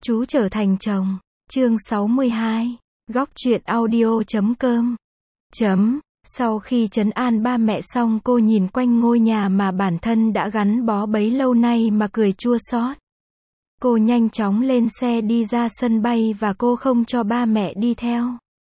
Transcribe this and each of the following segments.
Chú trở thành chồng. Chương 62. Góc truyện audio.com. Sau khi trấn an ba mẹ xong, cô nhìn quanh ngôi nhà mà bản thân đã gắn bó bấy lâu nay mà cười chua xót. Cô nhanh chóng lên xe đi ra sân bay và cô không cho ba mẹ đi theo.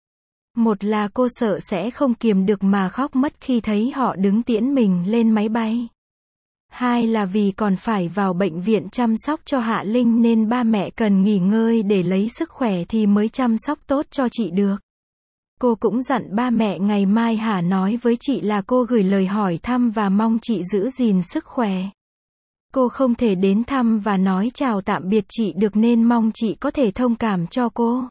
Một là cô sợ sẽ không kiềm được mà khóc mất khi thấy họ đứng tiễn mình lên máy bay. Hai là vì còn phải vào bệnh viện chăm sóc cho Hạ Linh nên ba mẹ cần nghỉ ngơi để lấy sức khỏe thì mới chăm sóc tốt cho chị được. Cô cũng dặn ba mẹ ngày mai Hà nói với chị là cô gửi lời hỏi thăm và mong chị giữ gìn sức khỏe. Cô không thể đến thăm và nói chào tạm biệt chị được nên mong chị có thể thông cảm cho cô.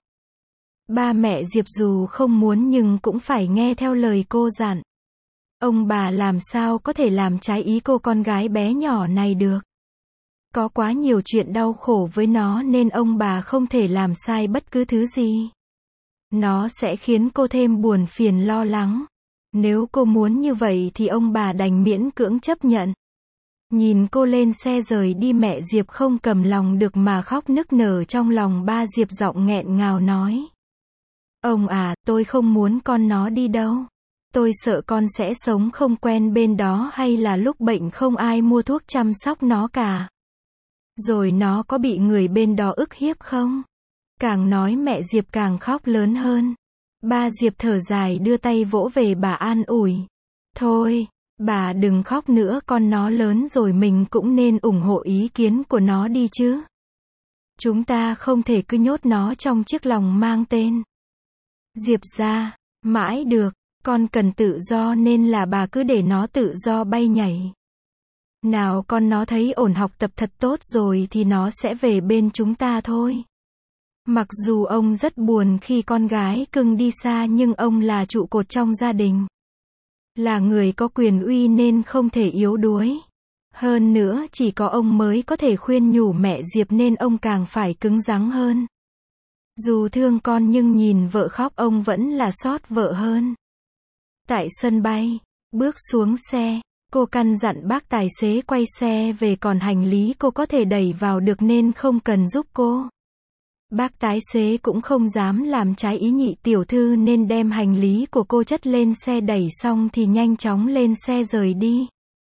Ba mẹ Diệp dù không muốn nhưng cũng phải nghe theo lời cô dặn. Ông bà làm sao có thể làm trái ý cô con gái bé nhỏ này được. Có quá nhiều chuyện đau khổ với nó nên ông bà không thể làm sai bất cứ thứ gì. Nó sẽ khiến cô thêm buồn phiền lo lắng. Nếu cô muốn như vậy thì ông bà đành miễn cưỡng chấp nhận. Nhìn cô lên xe rời đi, mẹ Diệp không cầm lòng được mà khóc nức nở trong lòng. Ba Diệp giọng nghẹn ngào nói: Ông à, tôi không muốn con nó đi đâu. Tôi sợ con sẽ sống không quen bên đó hay là lúc bệnh không ai mua thuốc chăm sóc nó cả. Rồi nó có bị người bên đó ức hiếp không? Càng nói mẹ Diệp càng khóc lớn hơn. Ba Diệp thở dài đưa tay vỗ về bà an ủi. Thôi, bà đừng khóc nữa, con nó lớn rồi mình cũng nên ủng hộ ý kiến của nó đi chứ. Chúng ta không thể cứ nhốt nó trong chiếc lòng mang tên Diệp ra, mãi được. Con cần tự do nên là bà cứ để nó tự do bay nhảy. Nào con nó thấy ổn học tập thật tốt rồi thì nó sẽ về bên chúng ta thôi. Mặc dù ông rất buồn khi con gái cưng đi xa nhưng ông là trụ cột trong gia đình. Là người có quyền uy nên không thể yếu đuối. Hơn nữa chỉ có ông mới có thể khuyên nhủ mẹ Diệp nên ông càng phải cứng rắn hơn. Dù thương con nhưng nhìn vợ khóc ông vẫn là xót vợ hơn. Tại sân bay, bước xuống xe, cô căn dặn bác tài xế quay xe về, còn hành lý cô có thể đẩy vào được nên không cần giúp cô. Bác tài xế cũng không dám làm trái ý nhị tiểu thư nên đem hành lý của cô chất lên xe, đẩy xong thì nhanh chóng lên xe rời đi.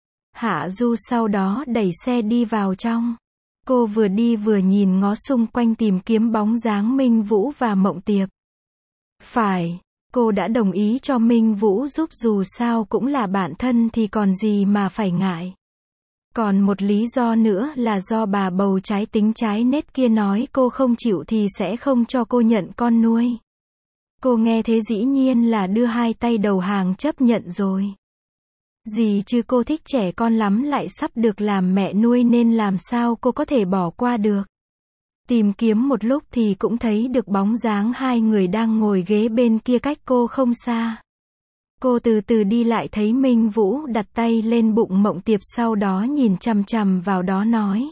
Hạ Du sau đó đẩy xe đi vào trong. Cô vừa đi vừa nhìn ngó xung quanh tìm kiếm bóng dáng Minh Vũ và Mộng Tiệp. Phải, cô đã đồng ý cho Minh Vũ giúp, dù sao cũng là bạn thân thì còn gì mà phải ngại. Còn một lý do nữa là do bà bầu trái tính trái nết kia nói cô không chịu thì sẽ không cho cô nhận con nuôi. Cô nghe thế dĩ nhiên là đưa hai tay đầu hàng chấp nhận rồi. Gì chứ cô thích trẻ con lắm, lại sắp được làm mẹ nuôi nên làm sao cô có thể bỏ qua được. Tìm kiếm một lúc thì cũng thấy được bóng dáng hai người đang ngồi ghế bên kia cách cô không xa. Cô từ từ đi lại thấy Minh Vũ đặt tay lên bụng Mộng Tiệp, sau đó nhìn chằm chằm vào đó nói: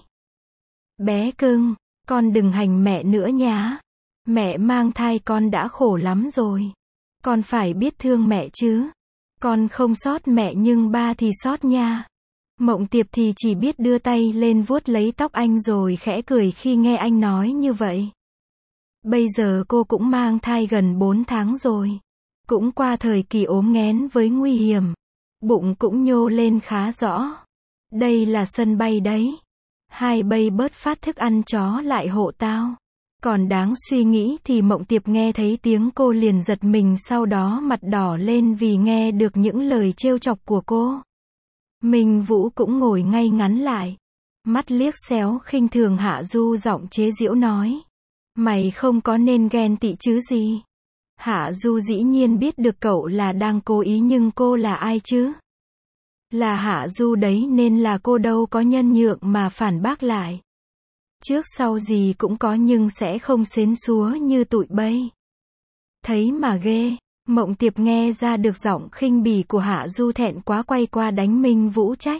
Bé cưng, con đừng hành mẹ nữa nhá. Mẹ mang thai con đã khổ lắm rồi. Con phải biết thương mẹ chứ. Con không sót mẹ nhưng ba thì sót nha. Mộng Tiệp thì chỉ biết đưa tay lên vuốt lấy tóc anh rồi khẽ cười khi nghe anh nói như vậy. Bây giờ cô cũng mang thai gần 4 tháng rồi. Cũng qua thời kỳ ốm nghén với nguy hiểm. Bụng cũng nhô lên khá rõ. Đây là sân bay đấy. Hai bay bớt phát thức ăn chó lại hộ tao. Còn đáng suy nghĩ thì Mộng Tiệp nghe thấy tiếng cô liền giật mình, sau đó mặt đỏ lên vì nghe được những lời trêu chọc của cô. Minh Vũ cũng ngồi ngay ngắn lại. Mắt liếc xéo khinh thường Hạ Du, giọng chế giễu nói: Mày không có nên ghen tị chứ gì. Hạ Du dĩ nhiên biết được cậu là đang cố ý nhưng cô là ai chứ? Là Hạ Du đấy nên là cô đâu có nhân nhượng mà phản bác lại. Trước sau gì cũng có nhưng sẽ không xến xúa như tụi bây. Thấy mà ghê. Mộng Tiệp nghe ra được giọng khinh bỉ của Hạ Du, thẹn quá quay qua đánh Minh Vũ trách: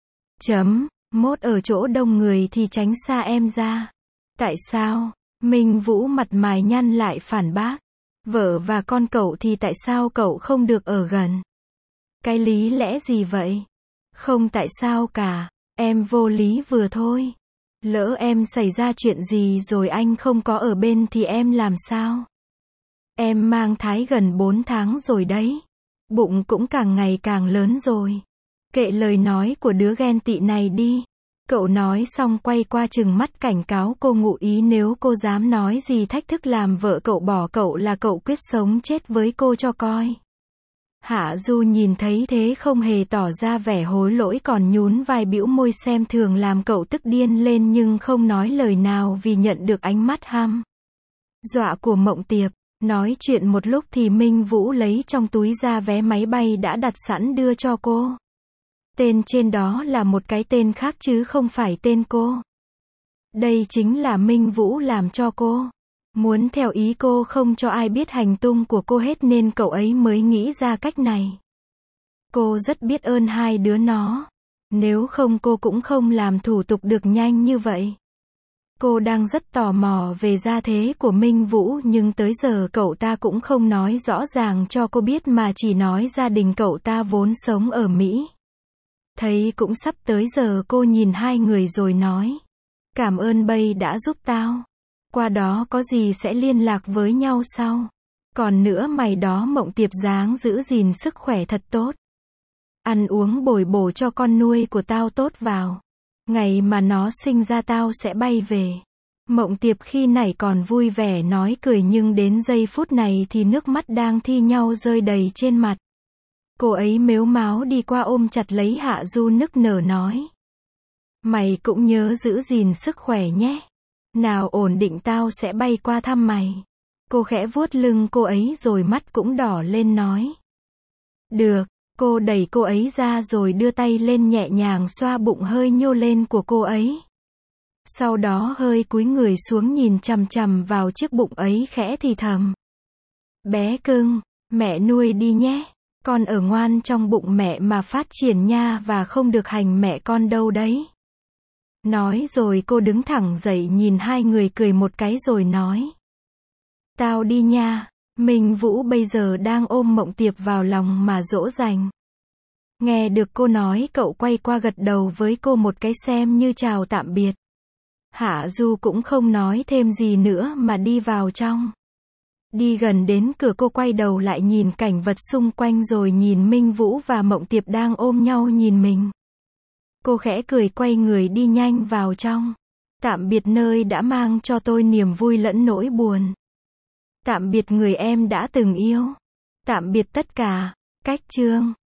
Mốt ở chỗ đông người thì tránh xa em ra. Tại sao? Minh Vũ mặt mày nhăn lại phản bác: Vợ và con cậu thì tại sao cậu không được ở gần? Cái lý lẽ gì vậy? Không tại sao cả, em vô lý vừa thôi. Lỡ em xảy ra chuyện gì rồi anh không có ở bên thì em làm sao? Em mang thai gần 4 tháng rồi đấy. Bụng cũng càng ngày càng lớn rồi. Kệ lời nói của đứa ghen tị này đi. Cậu nói xong quay qua trừng mắt cảnh cáo cô, ngụ ý nếu cô dám nói gì thách thức làm vợ cậu bỏ cậu là cậu quyết sống chết với cô cho coi. Hạ Du nhìn thấy thế không hề tỏ ra vẻ hối lỗi, còn nhún vai bĩu môi xem thường làm cậu tức điên lên, nhưng không nói lời nào vì nhận được ánh mắt hăm dọa của Mộng Tiệp. Nói chuyện một lúc thì Minh Vũ lấy trong túi ra vé máy bay đã đặt sẵn đưa cho cô. Tên trên đó là một cái tên khác chứ không phải tên cô. Đây chính là Minh Vũ làm cho cô. Muốn theo ý cô không cho ai biết hành tung của cô hết nên cậu ấy mới nghĩ ra cách này. Cô rất biết ơn hai đứa nó. Nếu không cô cũng không làm thủ tục được nhanh như vậy. Cô đang rất tò mò về gia thế của Minh Vũ, nhưng tới giờ cậu ta cũng không nói rõ ràng cho cô biết mà chỉ nói gia đình cậu ta vốn sống ở Mỹ. Thấy cũng sắp tới giờ, cô nhìn hai người rồi nói. Cảm ơn Bay đã giúp tao. Qua đó có gì sẽ liên lạc với nhau sau. Còn nữa mày đó Mộng Tiệp, dáng giữ gìn sức khỏe thật tốt. Ăn uống bồi bổ cho con nuôi của tao tốt vào. Ngày mà nó sinh ra tao sẽ bay về. Mộng Tiệp khi nãy còn vui vẻ nói cười, nhưng đến giây phút này thì nước mắt đang thi nhau rơi đầy trên mặt. Cô ấy mếu máo đi qua ôm chặt lấy Hạ Du nức nở nói. Mày cũng nhớ giữ gìn sức khỏe nhé. Nào ổn định tao sẽ bay qua thăm mày. Cô khẽ vuốt lưng cô ấy rồi mắt cũng đỏ lên nói. Được, cô đẩy cô ấy ra rồi đưa tay lên nhẹ nhàng xoa bụng hơi nhô lên của cô ấy. Sau đó hơi cúi người xuống nhìn chằm chằm vào chiếc bụng ấy khẽ thì thầm. Bé cưng, mẹ nuôi đi nhé. Con ở ngoan trong bụng mẹ mà phát triển nha, và không được hành mẹ con đâu đấy. Nói rồi cô đứng thẳng dậy nhìn hai người cười một cái rồi nói. Tao đi nha. Minh Vũ bây giờ đang ôm Mộng Tiệp vào lòng mà dỗ dành. Nghe được cô nói, cậu quay qua gật đầu với cô một cái xem như chào tạm biệt. Hạ Du cũng không nói thêm gì nữa mà đi vào trong. Đi gần đến cửa, cô quay đầu lại nhìn cảnh vật xung quanh rồi nhìn Minh Vũ và Mộng Tiệp đang ôm nhau nhìn mình. Cô khẽ cười quay người đi nhanh vào trong. Tạm biệt nơi đã mang cho tôi niềm vui lẫn nỗi buồn. Tạm biệt người em đã từng yêu. Tạm biệt tất cả. Cách chương